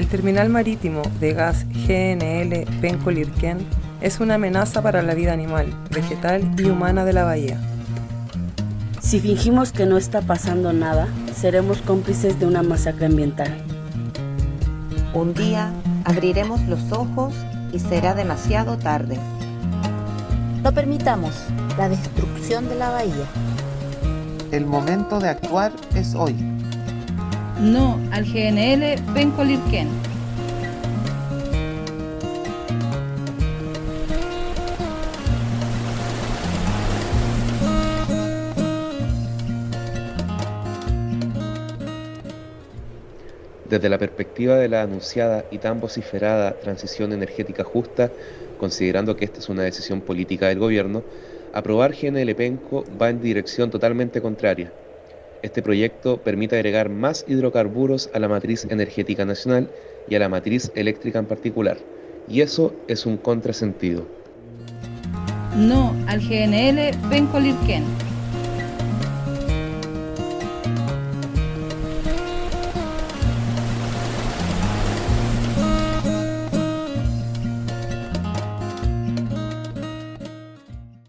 El terminal marítimo de gas GNL Penco Lirquén es una amenaza para la vida animal, vegetal y humana de la bahía. Si fingimos que no está pasando nada, seremos cómplices de una masacre ambiental. Un día abriremos los ojos y será demasiado tarde. No permitamos la destrucción de la bahía. El momento de actuar es hoy. No al GNL Penco Lirquén. Desde la perspectiva de la anunciada y tan vociferada transición energética justa, considerando que esta es una decisión política del gobierno, aprobar GNL Penco va en dirección totalmente contraria. Este proyecto permite agregar más hidrocarburos a la matriz energética nacional y a la matriz eléctrica en particular, y eso es un contrasentido. No al GNL Penco Lirquén.